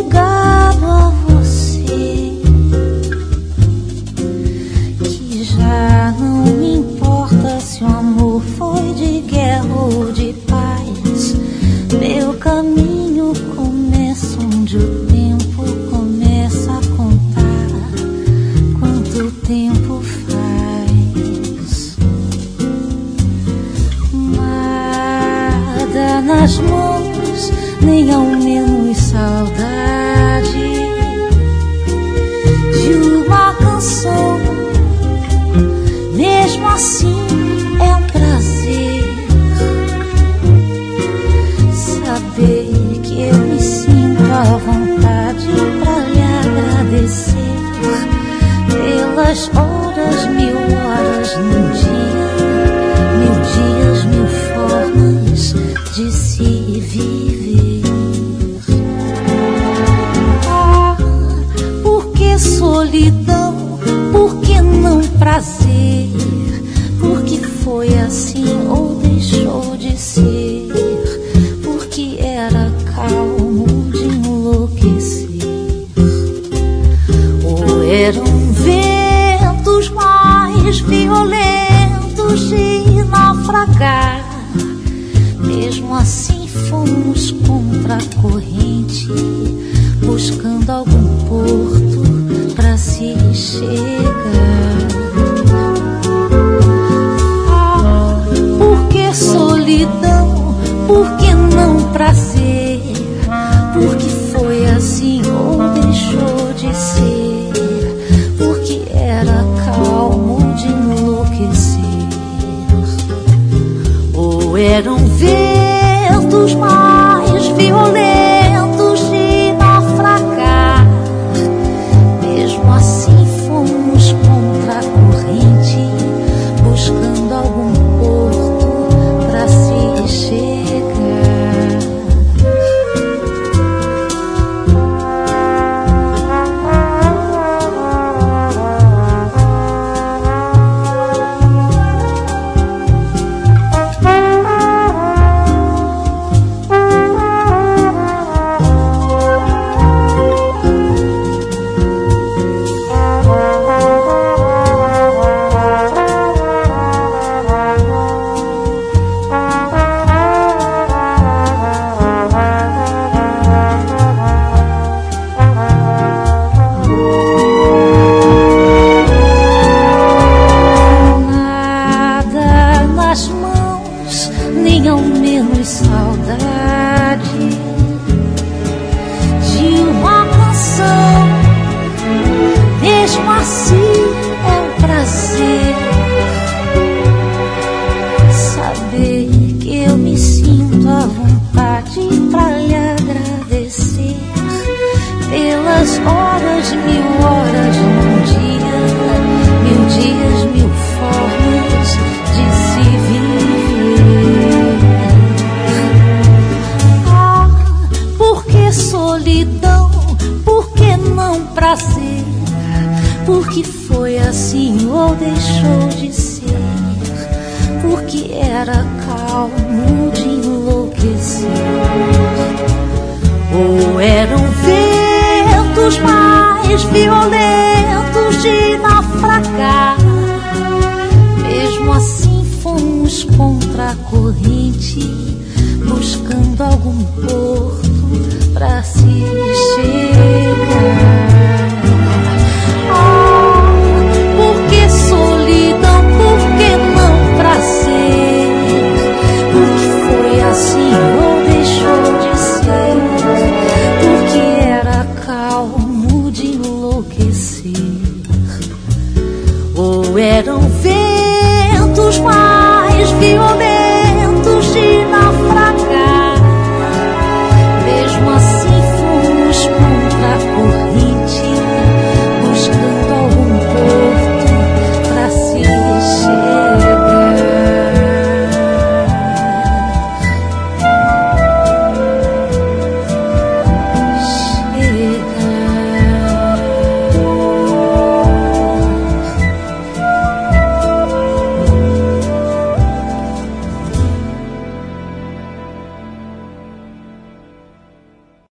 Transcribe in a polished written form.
ligado a você, que já não me importa se o amor foi de guerra ou de paz. Meu caminho começa onde o tempo começa a contar. Quanto tempo faz? Nada nas mãos, nem ao menos saudade de uma canção. Mesmo assim é um prazer saber que eu me sinto à vontade pra lhe agradecer pelas horas, 1000 horas num dia, 1000 dias, 1000 formas de se viver. Ah, por que solidão? Por que não prazer? Porque foi assim ou deixou de ser? Porque era calmo de enlouquecer? Ou eram ventos mais violentos de naufragar? Mesmo assim fomos contra a corrente, buscando algum porto pra se chegar. Ah, por que solidão? Por que não prazer? Porque foi assim ou deixou de ser? Porque era calmo de enlouquecer? Ou eram ventos mais violentos de naufragar? Mesmo assim fomos contra a corrente, buscando algum porto pra se chegar. Nem ao menos saudade de uma canção. Mesmo assim é um prazer saber que eu me sinto à vontade pra lhe agradecer pelas horas, 1000 horas num dia, 1000 dias, 1000 formas de se viver. Solidão, por que não prazer? Porque foi assim ou deixou de ser? Porque era calmo de enlouquecer? Ou eram ventos mais violentos de naufragar? Mesmo assim fomos contra a corrente, buscando algum porto pra se chegar.